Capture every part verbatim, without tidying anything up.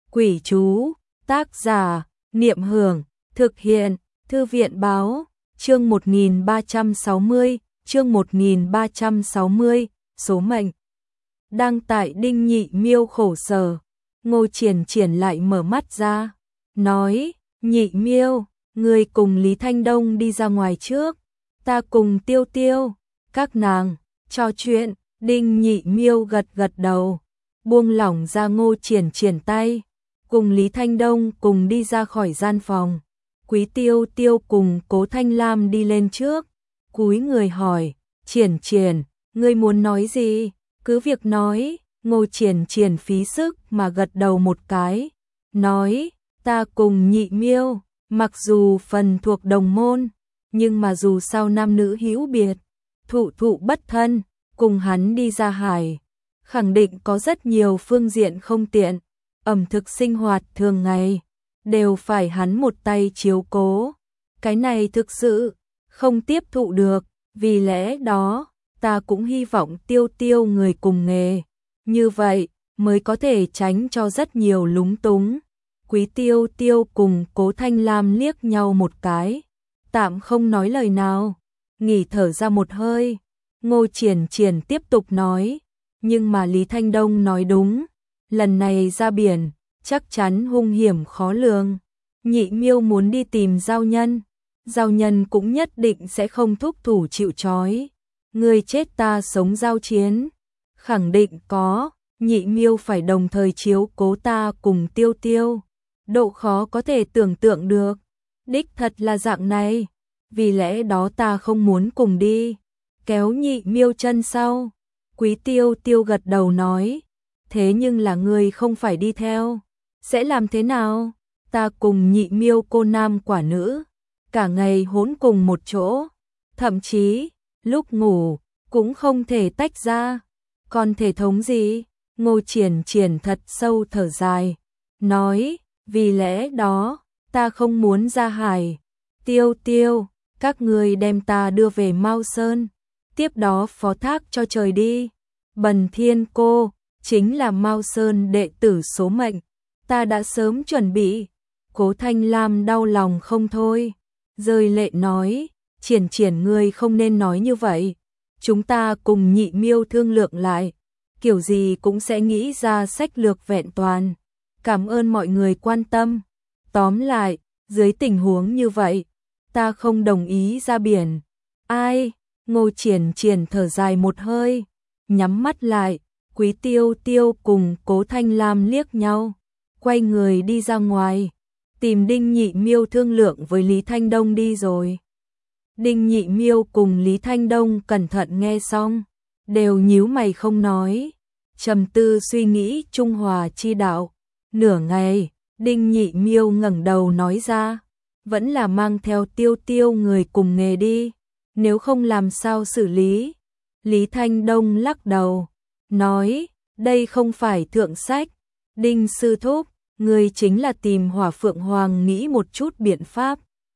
Quỷ chú, tác giả, Niệm Hưởng, thực hiện, Thư viện báo, chương một nghìn ba trăm sáu mươi, chương một nghìn ba trăm sáu mươi, số mệnh. Đang tại Đinh Nhị Miêu khổ sở, Ngô Triển Triển lại mở mắt ra, nói, Nhị Miêu, người cùng Lý Thanh Đông đi ra ngoài trước, ta cùng Tiêu Tiêu, các nàng, trò chuyện. Đinh Nhị Miêu gật gật đầu, buông lỏng ra Ngô Triển Triển tay, cùng Lý Thanh Đông cùng đi ra khỏi gian phòng. Quý Tiêu Tiêu cùng Cố Thanh Lam đi lên trước, cúi người hỏi, Triển Triển, ngươi muốn nói gì? Cứ việc nói. Ngô Triển Triển phí sức mà gật đầu một cái, nói, ta cùng Nhị Miêu, mặc dù phần thuộc đồng môn, nhưng mà dù sao nam nữ hữu biệt, thụ thụ bất thân, cùng hắn đi ra hải, khẳng định có rất nhiều phương diện không tiện, ẩm thực sinh hoạt thường ngày, đều phải hắn một tay chiếu cố. Cái này thực sự không tiếp thụ được, vì lẽ đó, ta cũng hy vọng Tiêu Tiêu người cùng nghề, như vậy mới có thể tránh cho rất nhiều lúng túng. Quý Tiêu Tiêu cùng Cố Thanh Lam liếc nhau một cái, tạm không nói lời nào, nghỉ thở ra một hơi. Ngô Triển Triển tiếp tục nói, nhưng mà Lý Thanh Đông nói đúng, lần này ra biển, chắc chắn hung hiểm khó lường. Nhị Miêu muốn đi tìm giao nhân, giao nhân cũng nhất định sẽ không thúc thủ chịu trói. Người chết ta sống giao chiến, khẳng định có. Nhị Miêu phải đồng thời chiếu cố ta cùng Tiêu Tiêu, độ khó có thể tưởng tượng được. Đích thật là dạng này, vì lẽ đó ta không muốn cùng đi. Kéo Nhị Miêu chân sau, Quý Tiêu Tiêu gật đầu nói, thế nhưng là người không phải đi theo, sẽ làm thế nào? Ta cùng Nhị Miêu cô nam quả nữ, cả ngày hỗn cùng một chỗ, thậm chí lúc ngủ cũng không thể tách ra, còn thể thống gì? Ngô Triển Triển thật sâu thở dài, nói, vì lẽ đó, ta không muốn ra hải. Tiêu Tiêu, các người đem ta đưa về Mao Sơn, tiếp đó phó thác cho trời đi. Bần Thiên cô, chính là Mao Sơn đệ tử số mệnh, ta đã sớm chuẩn bị. Cố Thanh Lam đau lòng không thôi, rơi lệ nói, Triển Triển ngươi không nên nói như vậy, chúng ta cùng Nhị Miêu thương lượng lại, kiểu gì cũng sẽ nghĩ ra sách lược vẹn toàn. Cảm ơn mọi người quan tâm. Tóm lại, dưới tình huống như vậy, ta không đồng ý ra biển. Ai? Ngô Triển Triển thở dài một hơi, nhắm mắt lại. Quý Tiêu Tiêu cùng Cố Thanh Lam liếc nhau, quay người đi ra ngoài, tìm Đinh Nhị Miêu thương lượng với Lý Thanh Đông đi rồi. Đinh Nhị Miêu cùng Lý Thanh Đông cẩn thận nghe xong, đều nhíu mày không nói, trầm tư suy nghĩ trung hòa chi đạo. Nửa ngày, Đinh Nhị Miêu ngẩng đầu nói ra, vẫn là mang theo Tiêu Tiêu người cùng nghề đi, nếu không làm sao xử lý. Lý Thanh Đông lắc đầu, nói, đây không phải thượng sách. Đinh sư thúc, người chính là tìm Hỏa Phượng Hoàng nghĩ một chút biện pháp.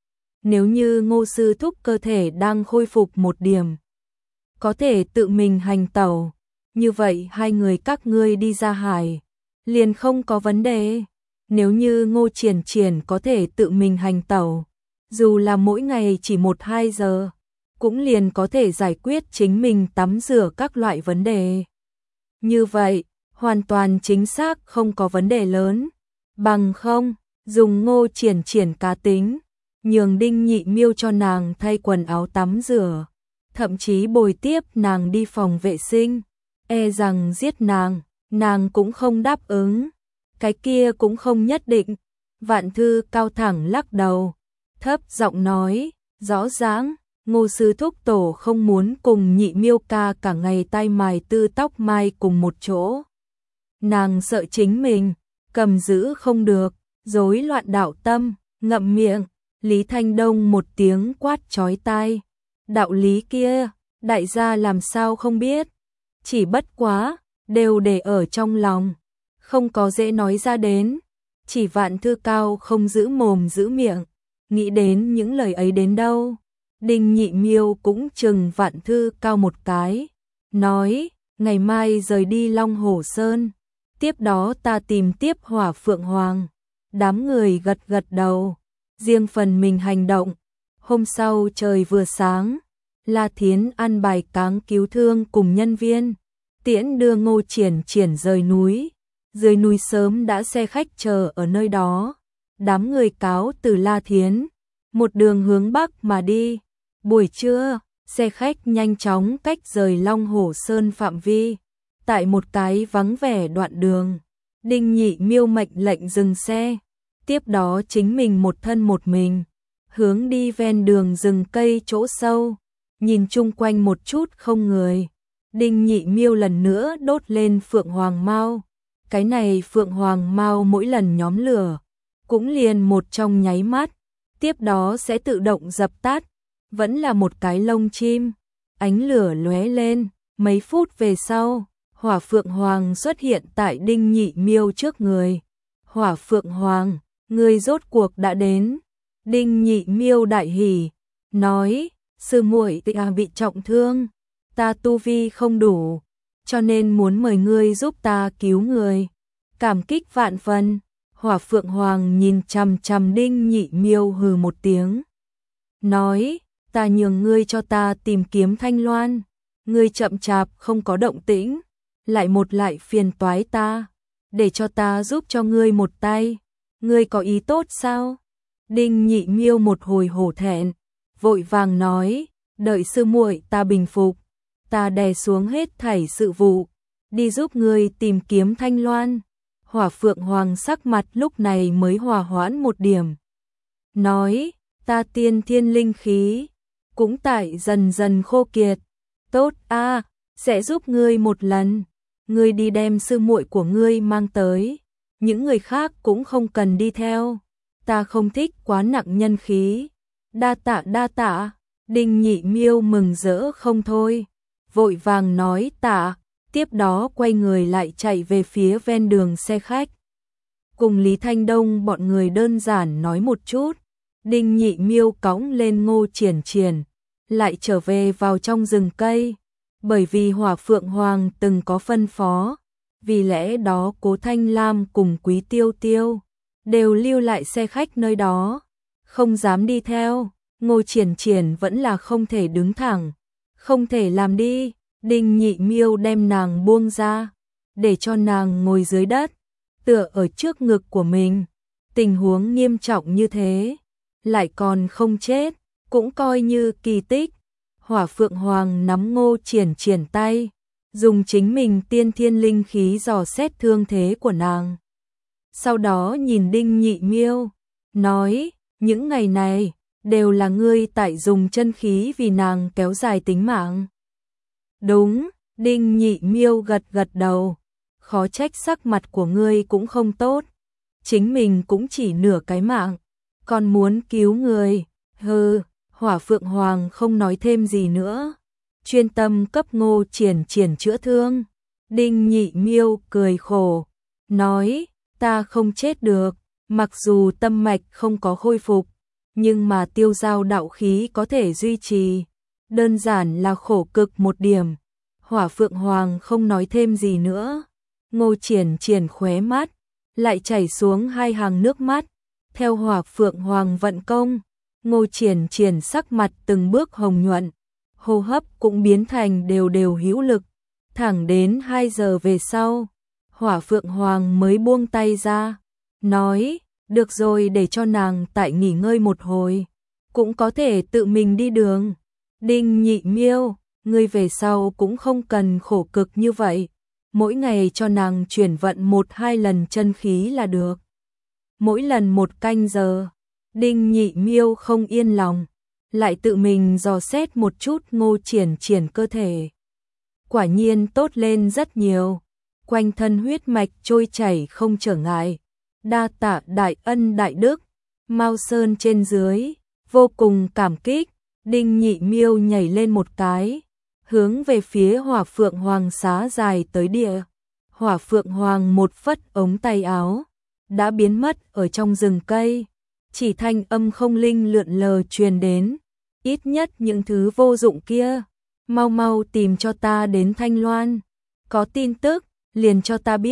Nếu như Ngô sư thúc cơ thể đang khôi phục một điểm, có thể tự mình hành tẩu, như vậy hai người các ngươi đi ra hải, liền không có vấn đề. Nếu như Ngô Triển Triển có thể tự mình hành tẩu, dù là mỗi ngày chỉ một hai giờ, cũng liền có thể giải quyết chính mình tắm rửa các loại vấn đề. Như vậy, hoàn toàn chính xác không có vấn đề lớn. Bằng không, dùng Ngô Triển Triển cá tính, nhường Đinh Nhị Miêu cho nàng thay quần áo tắm rửa, thậm chí bồi tiếp nàng đi phòng vệ sinh, e rằng giết nàng, nàng cũng không đáp ứng. Cái kia cũng không nhất định. Vạn Thư cao thẳng lắc đầu, thấp giọng nói, rõ ràng, Ngô sư thúc tổ không muốn cùng Nhị Miêu ca cả ngày tay mài tư tóc mai cùng một chỗ. Nàng sợ chính mình cầm giữ không được, rối loạn đạo tâm. Ngậm miệng. Lý Thanh Đông một tiếng quát chói tai, đạo lý kia, đại gia làm sao không biết, chỉ bất quá, đều để ở trong lòng, không có dễ nói ra đến. Chỉ Vạn Thư cao không giữ mồm giữ miệng, nghĩ đến những lời ấy đến đâu. Đinh Nhị Miêu cũng chừng Vạn Thư cao một cái, nói, ngày mai rời đi Long Hồ Sơn, tiếp đó ta tìm tiếp Hỏa Phượng Hoàng. Đám người gật gật đầu, riêng phần mình hành động. Hôm sau trời vừa sáng, La Thiến ăn bài cáng cứu thương cùng nhân viên, tiễn đưa Ngô Triển Triển rời núi. Dưới núi sớm đã xe khách chờ ở nơi đó. Đám người cáo từ La Thiến, một đường hướng bắc mà đi. Buổi trưa, xe khách nhanh chóng cách rời Long Hổ Sơn phạm vi. Tại một cái vắng vẻ đoạn đường, Đinh Nhị Miêu mệnh lệnh dừng xe. Tiếp đó chính mình một thân một mình, hướng đi ven đường rừng cây chỗ sâu, nhìn chung quanh một chút không người. Đinh Nhị Miêu lần nữa đốt lên Phượng Hoàng Mao. Cái này Phượng Hoàng Mao mỗi lần nhóm lửa, cũng liền một trong nháy mắt, tiếp đó sẽ tự động dập tắt, vẫn là một cái lông chim. Ánh lửa lóe lên, mấy phút về sau, Hỏa Phượng Hoàng xuất hiện tại Đinh Nhị Miêu trước người. Hỏa Phượng Hoàng, ngươi rốt cuộc đã đến. Đinh Nhị Miêu đại hỉ, nói, sư muội ta bị trọng thương, ta tu vi không đủ, cho nên muốn mời ngươi giúp ta cứu người. Cảm kích vạn phần. Hỏa Phượng Hoàng nhìn chằm chằm Đinh Nhị Miêu hừ một tiếng, nói, ta nhường ngươi cho ta tìm kiếm Thanh Loan, ngươi chậm chạp không có động tĩnh, lại một lại phiền toái ta, để cho ta giúp cho ngươi một tay, ngươi có ý tốt sao? Đinh Nhị Miêu một hồi hổ thẹn, vội vàng nói, đợi sư muội ta bình phục, ta đè xuống hết thảy sự vụ, đi giúp ngươi tìm kiếm Thanh Loan. Hỏa Phượng Hoàng sắc mặt lúc này mới hòa hoãn một điểm, nói, ta tiên thiên linh khí cũng tại dần dần khô kiệt, tốt a, sẽ giúp ngươi một lần, ngươi đi đem sư muội của ngươi mang tới, những người khác cũng không cần đi theo, ta không thích quá nặng nhân khí. Đa tạ đa tạ. Đinh Nhị Miêu mừng rỡ không thôi, vội vàng nói tạ, tiếp đó quay người lại chạy về phía ven đường xe khách. Cùng Lý Thanh Đông bọn người đơn giản nói một chút, Đinh Nhị Miêu cõng lên Ngô Triển Triển, lại trở về vào trong rừng cây, bởi vì Hỏa Phượng Hoàng từng có phân phó, vì lẽ đó Cố Thanh Lam cùng Quý Tiêu Tiêu đều lưu lại xe khách nơi đó, không dám đi theo. Ngô Triển Triển vẫn là không thể đứng thẳng, không thể làm đi. Đinh Nhị Miêu đem nàng buông ra, để cho nàng ngồi dưới đất, tựa ở trước ngực của mình. Tình huống nghiêm trọng như thế, lại còn không chết, cũng coi như kỳ tích. Hỏa Phượng Hoàng nắm Ngô Triển Triển tay, dùng chính mình tiên thiên linh khí dò xét thương thế của nàng. Sau đó nhìn Đinh Nhị Miêu, nói, những ngày này đều là ngươi tại dùng chân khí vì nàng kéo dài tính mạng. Đúng, Đinh Nhị Miêu gật gật đầu, khó trách sắc mặt của ngươi cũng không tốt, chính mình cũng chỉ nửa cái mạng, còn muốn cứu người. Hừ. Hỏa Phượng Hoàng không nói thêm gì nữa, chuyên tâm cấp Ngô Triển Triển chữa thương. Đinh Nhị Miêu cười khổ, nói, ta không chết được, mặc dù tâm mạch không có khôi phục, nhưng mà tiêu giao đạo khí có thể duy trì, đơn giản là khổ cực một điểm. Hỏa Phượng Hoàng không nói thêm gì nữa. Ngô Triển Triển khóe mắt lại chảy xuống hai hàng nước mắt. Theo Hỏa Phượng Hoàng vận công, Ngô Triển Triển sắc mặt từng bước hồng nhuận, hô hấp cũng biến thành đều đều hữu lực. Thẳng đến hai giờ về sau, Hỏa Phượng Hoàng mới buông tay ra, nói, được rồi, để cho nàng tại nghỉ ngơi một hồi, cũng có thể tự mình đi đường. Đinh Nhị Miêu, ngươi về sau cũng không cần khổ cực như vậy, mỗi ngày cho nàng chuyển vận một hai lần chân khí là được, mỗi lần một canh giờ. Đinh Nhị Miêu không yên lòng, lại tự mình dò xét một chút Ngô Triển Triển cơ thể. Quả nhiên tốt lên rất nhiều, quanh thân huyết mạch trôi chảy không trở ngại. Đa tạ đại ân đại đức, Mao Sơn trên dưới vô cùng cảm kích. Đinh Nhị Miêu nhảy lên một cái, hướng về phía Hỏa Phượng Hoàng xá dài tới địa. Hỏa Phượng Hoàng một phất ống tay áo, đã biến mất ở trong rừng cây. Chỉ thanh âm không linh lượn lờ truyền đến, ít nhất những thứ vô dụng kia, mau mau tìm cho ta đến Thanh Loan, có tin tức liền cho ta biết,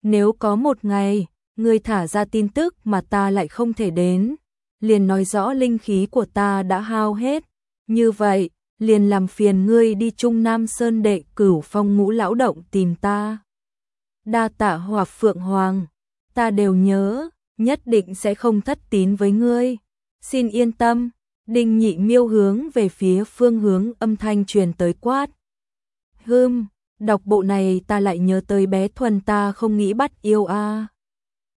Nếu có một ngày, ngươi thả ra tin tức mà ta lại không thể đến, liền nói rõ linh khí của ta đã hao hết. Như vậy, liền làm phiền ngươi đi Trung Nam Sơn Đệ Cửu Phong Ngũ Lão Động tìm ta. Đa tạ Hòa Phượng Hoàng, ta đều nhớ, nhất định sẽ không thất tín với ngươi. Xin yên tâm. Đinh Nhị Miêu hướng về phía phương hướng âm thanh truyền tới quát. Hừm, đọc bộ này ta lại nhớ tới bé Thuần ta không nghĩ bắt yêu a. À.